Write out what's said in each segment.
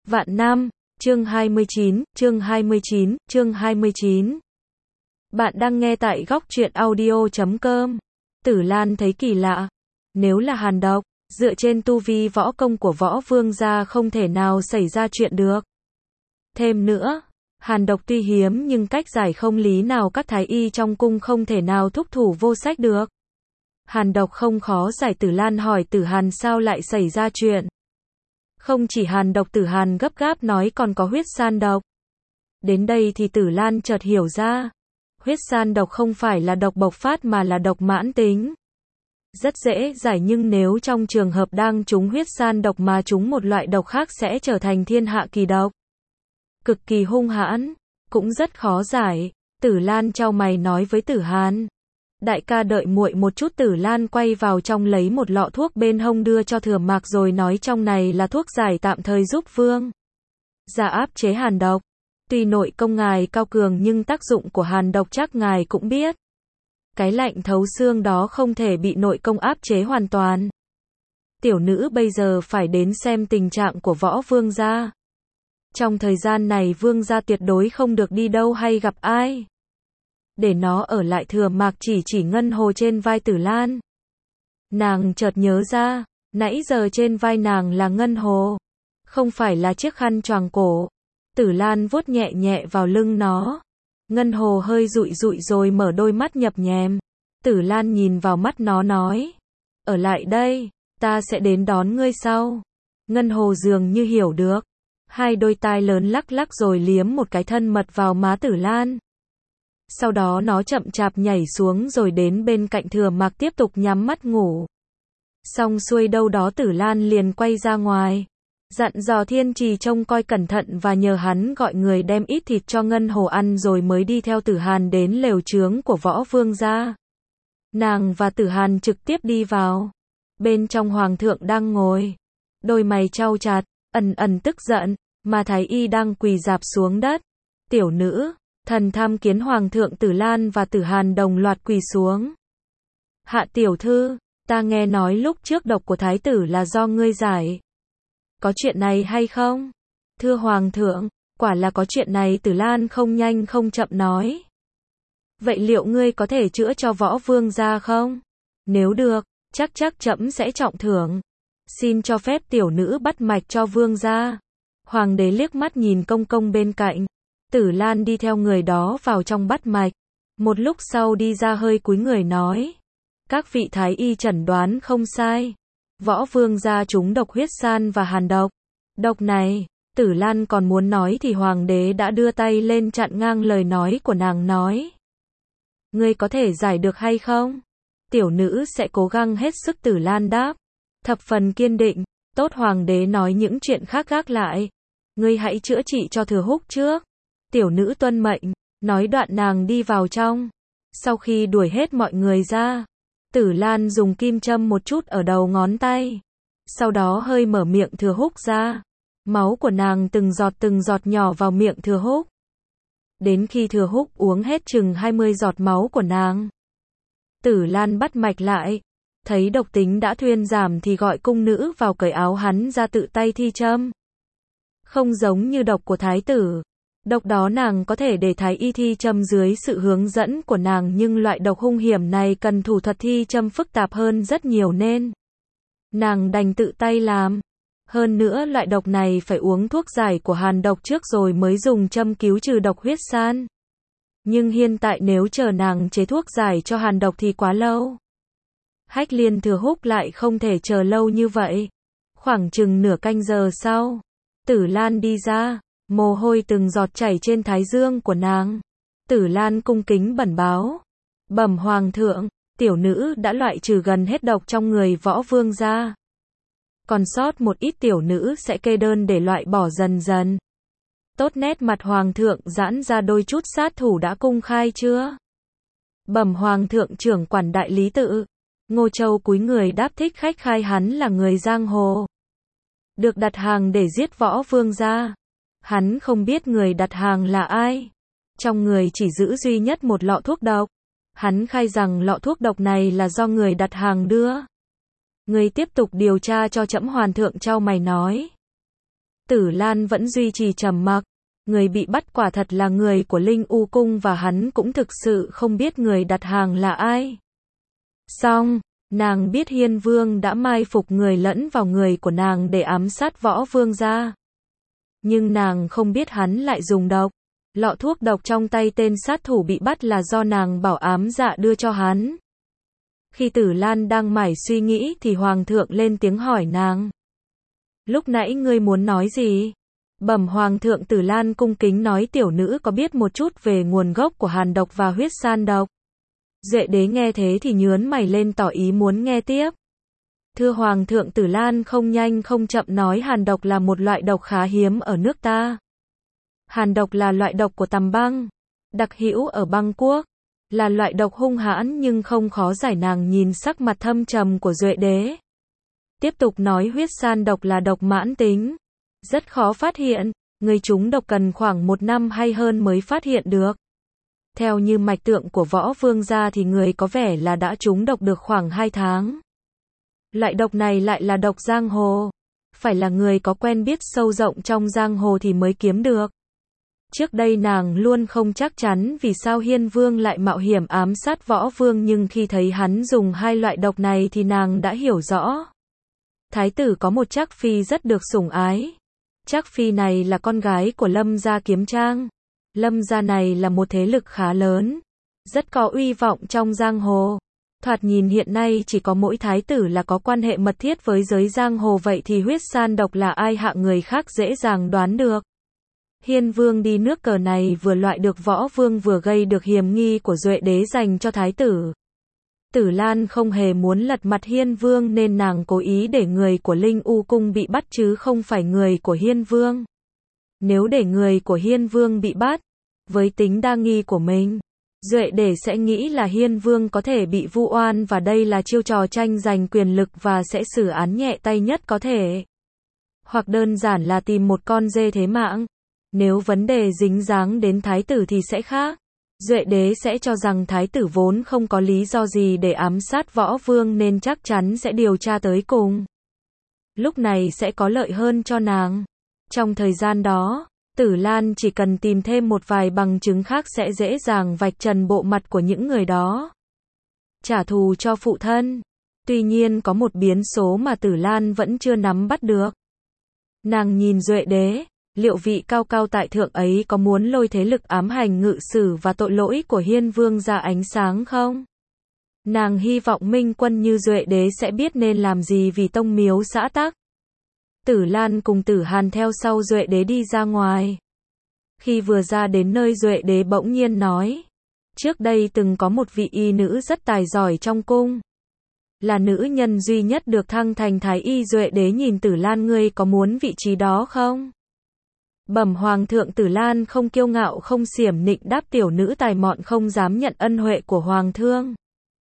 Vạn năm, chương 29, chương 29, chương 29. Bạn đang nghe tại góc truyện audio.com. Tử Lan thấy kỳ lạ. Nếu là Hàn Độc, dựa trên tu vi võ công của Võ Vương gia không thể nào xảy ra chuyện được. Thêm nữa, Hàn Độc tuy hiếm nhưng cách giải không lý nào các thái y trong cung không thể nào thúc thủ vô sách được. Hàn Độc không khó giải. Tử Lan hỏi Tử Hàn sao lại xảy ra chuyện. Không chỉ Hàn Độc, Tử Hàn gấp gáp nói còn có huyết san độc. Đến đây thì Tử Lan chợt hiểu ra. Huyết san độc không phải là độc bộc phát mà là độc mãn tính. Rất dễ giải nhưng nếu trong trường hợp đang trúng huyết san độc mà trúng một loại độc khác sẽ trở thành thiên hạ kỳ độc. Cực kỳ hung hãn, cũng rất khó giải. Tử Lan chau mày nói với Tử Hàn. Đại ca đợi muội một chút. Tử Lan quay vào trong lấy một lọ thuốc bên hông đưa cho Thừa Mạc rồi nói trong này là thuốc giải tạm thời giúp Vương gia áp chế hàn độc. Tuy nội công ngài cao cường nhưng tác dụng của hàn độc chắc ngài cũng biết. Cái lạnh thấu xương đó không thể bị nội công áp chế hoàn toàn. Tiểu nữ bây giờ phải đến xem tình trạng của Võ Vương gia. Trong thời gian này Vương gia tuyệt đối không được đi đâu hay gặp ai. Để nó ở lại. Thừa Mạc chỉ ngân hồ trên vai Tử Lan. Nàng chợt nhớ ra, nãy giờ trên vai nàng là ngân hồ, không phải là chiếc khăn choàng cổ. Tử Lan vuốt nhẹ nhẹ vào lưng nó. Ngân hồ hơi dụi dụi rồi mở đôi mắt nhập nhèm. Tử Lan nhìn vào mắt nó nói, ở lại đây, ta sẽ đến đón ngươi sau. Ngân hồ dường như hiểu được. Hai đôi tai lớn lắc lắc rồi liếm một cái thân mật vào má Tử Lan. Sau đó nó chậm chạp nhảy xuống rồi đến bên cạnh Thừa Mạc tiếp tục nhắm mắt ngủ. Xong xuôi đâu đó Tử Lan liền quay ra ngoài. Dặn dò Thiên Trì trông coi cẩn thận và nhờ hắn gọi người đem ít thịt cho Ngân Hồ ăn rồi mới đi theo Tử Hàn đến lều trướng của Võ Vương gia. Nàng và Tử Hàn trực tiếp đi vào. Bên trong Hoàng thượng đang ngồi. Đôi mày chau chặt, ẩn tức giận, mà Thái Y đang quỳ rạp xuống đất. Tiểu nữ, thần tham kiến Hoàng thượng. Tử Lan và Tử Hàn đồng loạt quỳ xuống. Hạ tiểu thư, ta nghe nói lúc trước độc của thái tử là do ngươi giải. Có chuyện này hay không? Thưa Hoàng thượng, quả là có chuyện này. Tử Lan không nhanh không chậm nói. Vậy liệu ngươi có thể chữa cho Võ Vương gia không? Nếu được, chắc trẫm sẽ trọng thưởng. Xin cho phép tiểu nữ bắt mạch cho Vương gia. Hoàng đế liếc mắt nhìn công công bên cạnh. Tử Lan đi theo người đó vào trong bắt mạch. Một lúc sau đi ra hơi cúi người nói. Các vị thái y chẩn đoán không sai. Võ Vương gia trúng độc huyết san và hàn độc. Độc này, Tử Lan còn muốn nói thì Hoàng đế đã đưa tay lên chặn ngang lời nói của nàng nói. Ngươi có thể giải được hay không? Tiểu nữ sẽ cố gắng hết sức. Tử Lan đáp. Thập phần kiên định. Tốt. Hoàng đế nói những chuyện khác gác lại. Ngươi hãy chữa trị cho Thừa Húc trước. Tiểu nữ tuân mệnh. Nói đoạn nàng đi vào trong. Sau khi đuổi hết mọi người ra, Tử Lan dùng kim châm một chút ở đầu ngón tay. Sau đó hơi mở miệng Thừa Húc ra. Máu của nàng từng giọt nhỏ vào miệng Thừa Húc. Đến khi Thừa Húc uống hết chừng 20 giọt máu của nàng, Tử Lan bắt mạch lại. Thấy độc tính đã thuyên giảm thì gọi cung nữ vào cởi áo hắn ra tự tay thi châm. Không giống như độc của thái tử. Độc đó nàng có thể để thái y thi châm dưới sự hướng dẫn của nàng, nhưng loại độc hung hiểm này cần thủ thuật thi châm phức tạp hơn rất nhiều nên nàng đành tự tay làm. Hơn nữa loại độc này phải uống thuốc giải của hàn độc trước rồi mới dùng châm cứu trừ độc huyết san. Nhưng hiện tại nếu chờ nàng chế thuốc giải cho hàn độc thì quá lâu. Hách Liên Thừa Húc lại không thể chờ lâu như vậy. Khoảng chừng nửa canh giờ sau, Tử Lan đi ra. Mồ hôi từng giọt chảy trên thái dương của nàng. Tử Lan cung kính bẩm báo. Bẩm Hoàng thượng, tiểu nữ đã loại trừ gần hết độc trong người Võ Vương gia. Còn sót một ít tiểu nữ sẽ kê đơn để loại bỏ dần dần. Tốt. Nét mặt Hoàng thượng giãn ra đôi chút. Sát thủ đã công khai chưa? Bẩm Hoàng thượng. Trưởng quản đại lý tự Ngô Châu cúi người đáp thích khách khai hắn là người giang hồ, được đặt hàng để giết Võ Vương gia. Hắn không biết người đặt hàng là ai. Trong người chỉ giữ duy nhất một lọ thuốc độc. Hắn khai rằng lọ thuốc độc này là do người đặt hàng đưa. Người tiếp tục điều tra cho trẫm. Hoàng thượng chau mày nói. Tử Lan vẫn duy trì trầm mặc. Người bị bắt quả thật là người của Linh U Cung và hắn cũng thực sự không biết người đặt hàng là ai. Song, nàng biết Hiên Vương đã mai phục người lẫn vào người của nàng để ám sát Võ Vương gia. Nhưng nàng không biết hắn lại dùng độc. Lọ thuốc độc trong tay tên sát thủ bị bắt là do nàng bảo ám dạ đưa cho hắn. Khi Tử Lan đang mải suy nghĩ thì Hoàng thượng lên tiếng hỏi nàng. Lúc nãy ngươi muốn nói gì? Bẩm Hoàng thượng, Tử Lan cung kính nói, tiểu nữ có biết một chút về nguồn gốc của hàn độc và huyết san độc. Duệ đế nghe thế thì nhướng mày lên tỏ ý muốn nghe tiếp. Thưa Hoàng thượng, Tử Lan không nhanh không chậm nói, hàn độc là một loại độc khá hiếm ở nước ta. Hàn độc là loại độc của Tầm Băng, đặc hữu ở băng quốc, là loại độc hung hãn nhưng không khó giải. Nàng nhìn sắc mặt thâm trầm của Duệ đế. Tiếp tục nói, huyết san độc là độc mãn tính, rất khó phát hiện, người trúng độc cần khoảng 1 năm hay hơn mới phát hiện được. Theo như mạch tượng của Võ Vương gia thì người có vẻ là đã trúng độc được khoảng 2 tháng. Loại độc này lại là độc giang hồ, phải là người có quen biết sâu rộng trong giang hồ thì mới kiếm được. Trước đây nàng luôn không chắc chắn vì sao Hiên Vương lại mạo hiểm ám sát Võ Vương, nhưng khi thấy hắn dùng hai loại độc này thì nàng đã hiểu rõ. Thái tử có một Trác phi rất được sủng ái. Trác phi này là con gái của Lâm gia Kiếm Trang. Lâm gia này là một thế lực khá lớn, rất có uy vọng trong giang hồ. Thoạt nhìn hiện nay chỉ có mỗi thái tử là có quan hệ mật thiết với giới giang hồ, vậy thì huyết san độc là ai hạng người khác dễ dàng đoán được. Hiên Vương đi nước cờ này vừa loại được Võ Vương vừa gây được hiểm nghi của Duệ đế dành cho thái tử. Tử Lan không hề muốn lật mặt Hiên Vương nên nàng cố ý để người của Linh U Cung bị bắt chứ không phải người của Hiên Vương. Nếu để người của Hiên Vương bị bắt, với tính đa nghi của mình, Duệ đế sẽ nghĩ là Hiên Vương có thể bị vu oan và đây là chiêu trò tranh giành quyền lực và sẽ xử án nhẹ tay nhất có thể. Hoặc đơn giản là tìm một con dê thế mạng. Nếu vấn đề dính dáng đến thái tử thì sẽ khác. Duệ đế sẽ cho rằng thái tử vốn không có lý do gì để ám sát Võ Vương nên chắc chắn sẽ điều tra tới cùng. Lúc này sẽ có lợi hơn cho nàng. Trong thời gian đó, Tử Lan chỉ cần tìm thêm một vài bằng chứng khác sẽ dễ dàng vạch trần bộ mặt của những người đó. Trả thù cho phụ thân. Tuy nhiên có một biến số mà Tử Lan vẫn chưa nắm bắt được. Nàng nhìn Duệ đế. Liệu vị cao cao tại thượng ấy có muốn lôi thế lực ám hành ngự sử và tội lỗi của Hiên Vương ra ánh sáng không? Nàng hy vọng minh quân như Duệ đế sẽ biết nên làm gì vì tông miếu xã tắc. Tử Lan cùng Tử Hàn theo sau Duệ đế đi ra ngoài. Khi vừa ra đến nơi, Duệ đế bỗng nhiên nói. Trước đây từng có một vị y nữ rất tài giỏi trong cung. Là nữ nhân duy nhất được thăng thành thái y. Duệ đế nhìn Tử Lan, ngươi có muốn vị trí đó không? Bẩm Hoàng thượng. Tử Lan không kiêu ngạo không xiểm nịnh đáp, tiểu nữ tài mọn không dám nhận ân huệ của Hoàng thượng.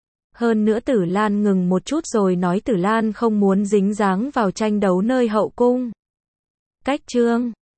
Hơn nữa Tử Lan ngừng một chút rồi nói, Tử Lan không muốn dính dáng vào tranh đấu nơi hậu cung. Cách chương